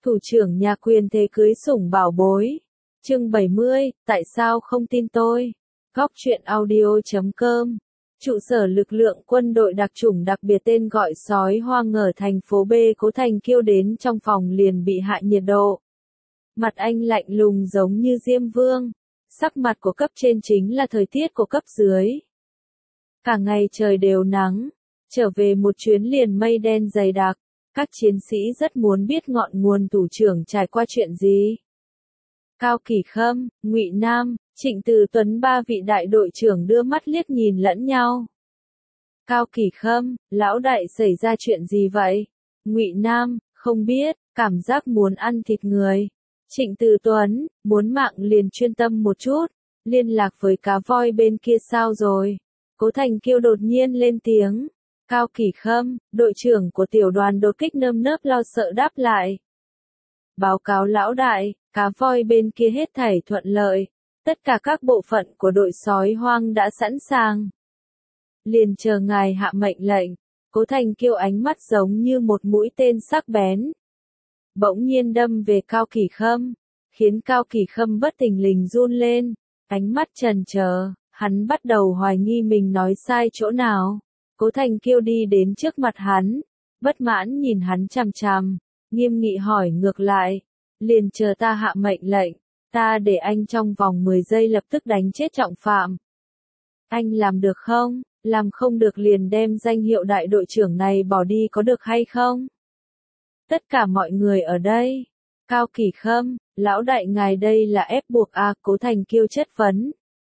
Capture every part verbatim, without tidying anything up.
Thủ trưởng nhà quyền thế cưới sủng bảo bối. Chương bảy mươi, tại sao không tin tôi? Góc truyện audio chấm com. Trụ sở lực lượng quân đội đặc chủng đặc biệt tên gọi sói hoang ở thành phố B Cố Thành Kiêu đến trong phòng liền bị hạ nhiệt độ. Mặt anh lạnh lùng giống như Diêm Vương. Sắc mặt của cấp trên chính là thời tiết của cấp dưới. Cả ngày trời đều nắng. Trở về một chuyến liền mây đen dày đặc. Các chiến sĩ rất muốn biết ngọn nguồn thủ trưởng trải qua chuyện gì. Cao Kỳ Khâm, Ngụy Nam, Trịnh Từ Tuấn ba vị đại đội trưởng đưa mắt liếc nhìn lẫn nhau. Cao Kỳ Khâm, lão đại xảy ra chuyện gì vậy? Ngụy Nam, không biết, cảm giác muốn ăn thịt người. Trịnh Từ Tuấn, muốn mạng liền chuyên tâm một chút, liên lạc với cá voi bên kia sao rồi? Cố Thành Kiêu đột nhiên lên tiếng. Cao Kỳ Khâm, đội trưởng của tiểu đoàn đột kích nơm nớp lo sợ đáp lại. Báo cáo lão đại, cá voi bên kia hết thảy thuận lợi, tất cả các bộ phận của đội sói hoang đã sẵn sàng. Liền chờ ngài hạ mệnh lệnh. Cố Thành Kiêu ánh mắt giống như một mũi tên sắc bén. Bỗng nhiên đâm về Cao Kỳ Khâm, khiến Cao Kỳ Khâm bất thình lình run lên, ánh mắt chần chờ, hắn bắt đầu hoài nghi mình nói sai chỗ nào. Cố Thành Kiêu đi đến trước mặt hắn, bất mãn nhìn hắn chằm chằm, nghiêm nghị hỏi ngược lại, liền chờ ta hạ mệnh lệnh, ta để anh trong vòng mười giây lập tức đánh chết trọng phạm. Anh làm được không? Làm không được liền đem danh hiệu đại đội trưởng này bỏ đi có được hay không? Tất cả mọi người ở đây. Cao Kỳ Khâm, lão đại ngài đây là ép buộc à? Cố Thành Kiêu chất vấn.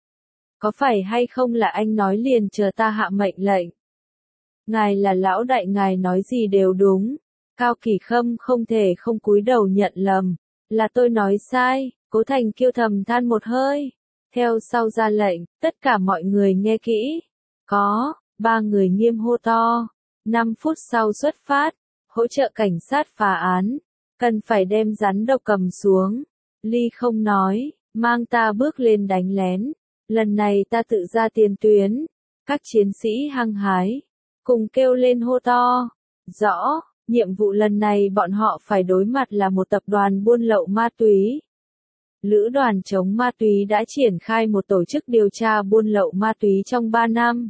Có phải hay không là anh nói liền chờ ta hạ mệnh lệnh? Ngài là lão đại ngài nói gì đều đúng. Cao Kỳ Khâm không thể không cúi đầu nhận lầm. Là tôi nói sai. Cố Thành Kiêu thầm than một hơi. Theo sau ra lệnh, tất cả mọi người nghe kỹ. Có, ba người nghiêm hô to. Năm phút sau xuất phát. Hỗ trợ cảnh sát phá án. Cần phải đem rắn độc cầm xuống. Ly không nói, mang ta bước lên đánh lén. Lần này ta tự ra tiền tuyến. Các chiến sĩ hăng hái. Cùng kêu lên hô to. Rõ, nhiệm vụ lần này bọn họ phải đối mặt là một tập đoàn buôn lậu ma túy. Lữ đoàn chống ma túy đã triển khai một tổ chức điều tra buôn lậu ma túy trong ba năm.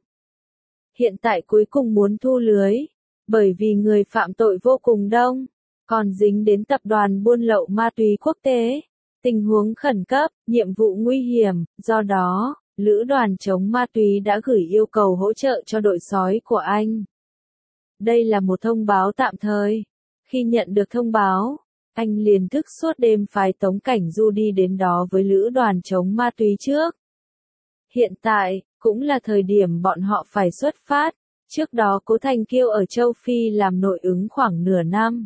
Hiện tại cuối cùng muốn thu lưới. Bởi vì người phạm tội vô cùng đông. Còn dính đến tập đoàn buôn lậu ma túy quốc tế. Tình huống khẩn cấp, nhiệm vụ nguy hiểm, do đó, Lữ đoàn chống ma túy đã gửi yêu cầu hỗ trợ cho đội sói của anh. Đây là một thông báo tạm thời. Khi nhận được thông báo, anh liền thức suốt đêm phái Tống Cảnh Du đi đến đó với Lữ đoàn chống ma túy trước. Hiện tại, cũng là thời điểm bọn họ phải xuất phát. Trước đó Cố Thành Kiêu ở châu Phi làm nội ứng khoảng nửa năm.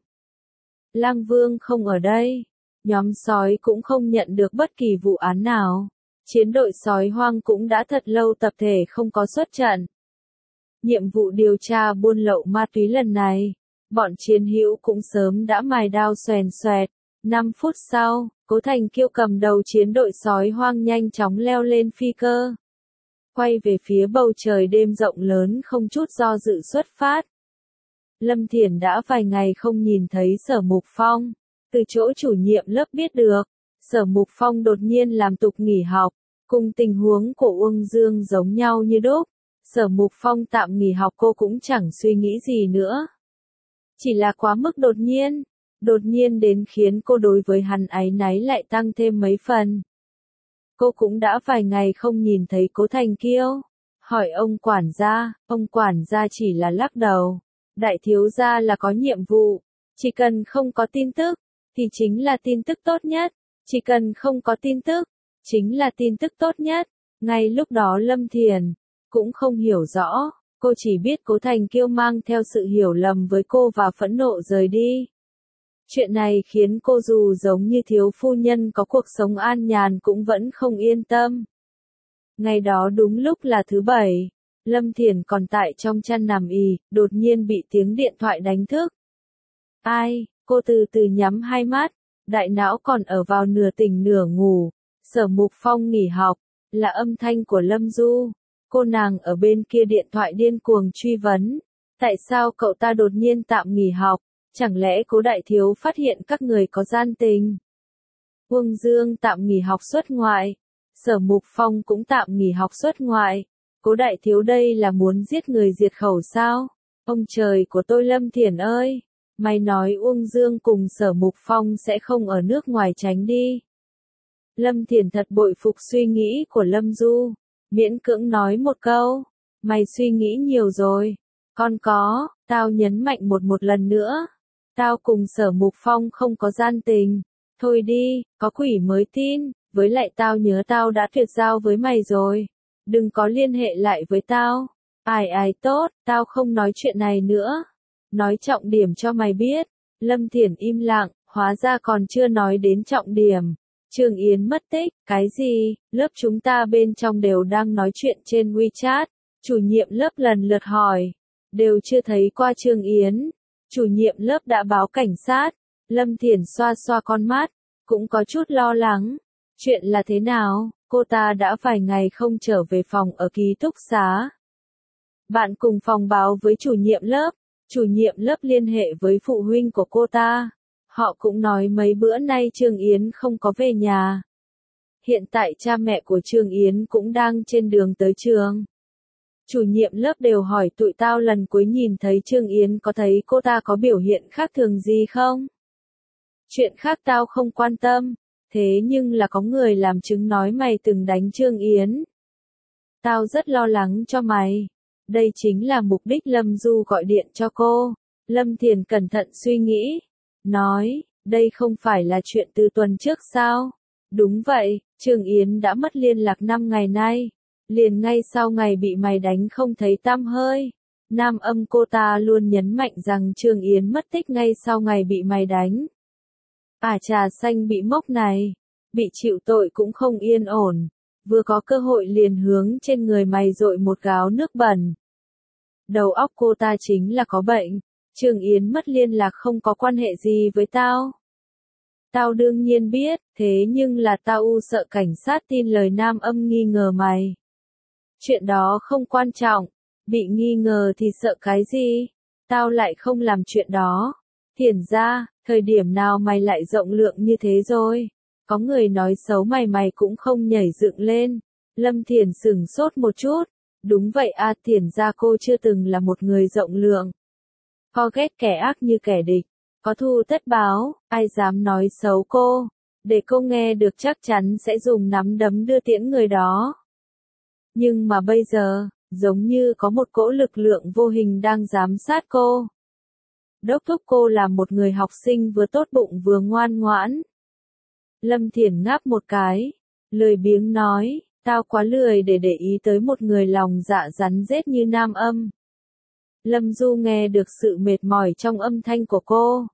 Lang Vương không ở đây. Nhóm sói cũng không nhận được bất kỳ vụ án nào. Chiến đội sói hoang cũng đã thật lâu tập thể không có xuất trận. Nhiệm vụ điều tra buôn lậu ma túy lần này, bọn chiến hữu cũng sớm đã mài đao xoèn xoẹt. năm phút sau, Cố Thành Kiêu cầm đầu chiến đội sói hoang nhanh chóng leo lên phi cơ. Quay về phía bầu trời đêm rộng lớn không chút do dự xuất phát. Lâm Thiển đã vài ngày không nhìn thấy Sở Mục Phong. Từ chỗ chủ nhiệm lớp biết được, Sở Mục Phong đột nhiên làm tục nghỉ học. Cùng tình huống của Uông Dương giống nhau như đúc. Sở Mục Phong tạm nghỉ học cô cũng chẳng suy nghĩ gì nữa. Chỉ là quá mức đột nhiên. Đột nhiên đến khiến cô đối với hắn áy náy lại tăng thêm mấy phần. Cô cũng đã vài ngày không nhìn thấy Cố Thành Kiêu. Hỏi ông quản gia, ông quản gia chỉ là lắc đầu. Đại thiếu gia là có nhiệm vụ. Chỉ cần không có tin tức, thì chính là tin tức tốt nhất. Chỉ cần không có tin tức, chính là tin tức tốt nhất. Ngay lúc đó Lâm Thiền cũng không hiểu rõ. Cô chỉ biết Cố Thành Kiêu mang theo sự hiểu lầm với cô và phẫn nộ rời đi. Chuyện này khiến cô dù giống như thiếu phu nhân có cuộc sống an nhàn cũng vẫn không yên tâm. Ngày đó đúng lúc là thứ bảy, Lâm Thiền còn tại trong chăn nằm ì, đột nhiên bị tiếng điện thoại đánh thức. Ai, cô từ từ nhắm hai mắt, đại não còn ở vào nửa tỉnh nửa ngủ. Sở Mục Phong nghỉ học, là âm thanh của Lâm Du. Cô nàng ở bên kia điện thoại điên cuồng truy vấn. Tại sao cậu ta đột nhiên tạm nghỉ học? Chẳng lẽ Cố đại thiếu phát hiện các người có gian tình? Uông Dương tạm nghỉ học xuất ngoại. Sở Mục Phong cũng tạm nghỉ học xuất ngoại. Cố đại thiếu đây là muốn giết người diệt khẩu sao? Ông trời của tôi Lâm Thiển ơi! Mày nói Uông Dương cùng Sở Mục Phong sẽ không ở nước ngoài tránh đi. Lâm Thiển thật bội phục suy nghĩ của Lâm Du. Miễn cưỡng nói một câu. Mày suy nghĩ nhiều rồi. Con có, tao nhấn mạnh một một lần nữa. Tao cùng Sở Mục Phong không có gian tình. Thôi đi, có quỷ mới tin. Với lại tao nhớ tao đã tuyệt giao với mày rồi. Đừng có liên hệ lại với tao. Ai ai tốt, tao không nói chuyện này nữa. Nói trọng điểm cho mày biết. Lâm Thiển im lặng, hóa ra còn chưa nói đến trọng điểm. Trương Yến mất tích, cái gì? Lớp chúng ta bên trong đều đang nói chuyện trên WeChat. Chủ nhiệm lớp lần lượt hỏi. Đều chưa thấy qua Trương Yến. Chủ nhiệm lớp đã báo cảnh sát. Lâm Thiển xoa xoa con mắt, cũng có chút lo lắng. Chuyện là thế nào? Cô ta đã vài ngày không trở về phòng ở ký túc xá. Bạn cùng phòng báo với chủ nhiệm lớp. Chủ nhiệm lớp liên hệ với phụ huynh của cô ta. Họ cũng nói mấy bữa nay Trương Yến không có về nhà. Hiện tại cha mẹ của Trương Yến cũng đang trên đường tới trường. Chủ nhiệm lớp đều hỏi tụi tao lần cuối nhìn thấy Trương Yến có thấy cô ta có biểu hiện khác thường gì không? Chuyện khác tao không quan tâm. Thế nhưng là có người làm chứng nói mày từng đánh Trương Yến. Tao rất lo lắng cho mày. Đây chính là mục đích Lâm Du gọi điện cho cô. Lâm Thiền cẩn thận suy nghĩ. Nói, đây không phải là chuyện từ tuần trước sao? Đúng vậy, Trương Yến đã mất liên lạc năm ngày nay. Liền ngay sau ngày bị mày đánh không thấy tăm hơi. Nam Âm cô ta luôn nhấn mạnh rằng Trương Yến mất tích ngay sau ngày bị mày đánh. À trà xanh bị mốc này. Bị chịu tội cũng không yên ổn. Vừa có cơ hội liền hướng trên người mày dội một gáo nước bẩn. Đầu óc cô ta chính là có bệnh. Trương Yến mất liên lạc không có quan hệ gì với tao. Tao đương nhiên biết, thế nhưng là tao u sợ cảnh sát tin lời Nam Âm nghi ngờ mày. Chuyện đó không quan trọng. Bị nghi ngờ thì sợ cái gì? Tao lại không làm chuyện đó. Thiển ra, thời điểm nào mày lại rộng lượng như thế rồi? Có người nói xấu mày mày cũng không nhảy dựng lên. Lâm Thiển sửng sốt một chút. Đúng vậy à, Thiển ra cô chưa từng là một người rộng lượng. Có ghét kẻ ác như kẻ địch. Có thù tất báo, ai dám nói xấu cô. Để cô nghe được chắc chắn sẽ dùng nắm đấm đưa tiễn người đó. Nhưng mà bây giờ, giống như có một cỗ lực lượng vô hình đang giám sát cô. Đốc thúc cô là một người học sinh vừa tốt bụng vừa ngoan ngoãn. Lâm Thiển ngáp một cái, lười biếng nói, tao quá lười để để ý tới một người lòng dạ rắn rết như Nam Âm. Lâm Du nghe được sự mệt mỏi trong âm thanh của cô.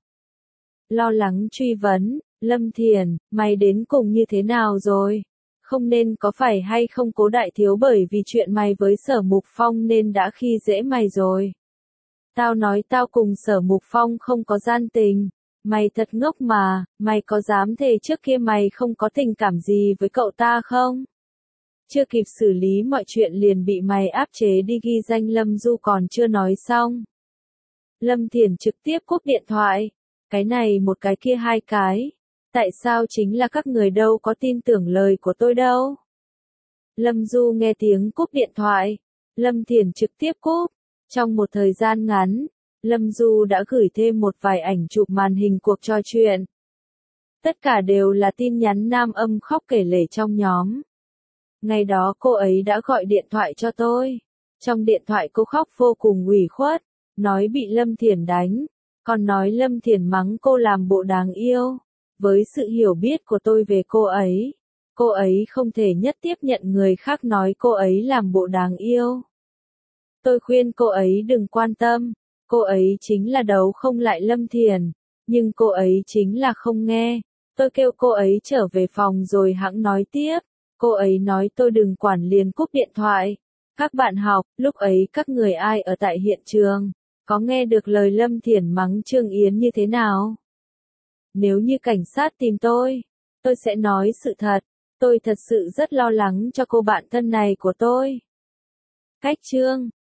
Lo lắng truy vấn, Lâm Thiển, mày đến cùng như thế nào rồi? Không nên có phải hay không Cố đại thiếu bởi vì chuyện mày với Sở Mục Phong nên đã khi dễ mày rồi. Tao nói tao cùng Sở Mục Phong không có gian tình. Mày thật ngốc mà, mày có dám thề trước kia mày không có tình cảm gì với cậu ta không? Chưa kịp xử lý mọi chuyện liền bị mày áp chế đi ghi danh Lâm Du còn chưa nói xong. Lâm Thiển trực tiếp cúp điện thoại. Cái này một cái kia hai cái. Tại sao chính là các người đâu có tin tưởng lời của tôi đâu? Lâm Du nghe tiếng cúp điện thoại. Lâm Thiển trực tiếp cúp. Trong một thời gian ngắn, Lâm Du đã gửi thêm một vài ảnh chụp màn hình cuộc trò chuyện. Tất cả đều là tin nhắn Nam Âm khóc kể lể trong nhóm. Ngày đó cô ấy đã gọi điện thoại cho tôi. Trong điện thoại cô khóc vô cùng ủy khuất, nói bị Lâm Thiển đánh, còn nói Lâm Thiển mắng cô làm bộ đáng yêu. Với sự hiểu biết của tôi về cô ấy, cô ấy không thể nhất tiếp nhận người khác nói cô ấy làm bộ đáng yêu. Tôi khuyên cô ấy đừng quan tâm, cô ấy chính là đấu không lại Lâm Thiển, nhưng cô ấy chính là không nghe. Tôi kêu cô ấy trở về phòng rồi hẵng nói tiếp. Cô ấy nói tôi đừng quản liền cúp điện thoại. Các bạn học, lúc ấy các người ai ở tại hiện trường, có nghe được lời Lâm Thiển mắng Trương Yến như thế nào? Nếu như cảnh sát tìm tôi, tôi sẽ nói sự thật. Tôi thật sự rất lo lắng cho cô bạn thân này của tôi. Cách chương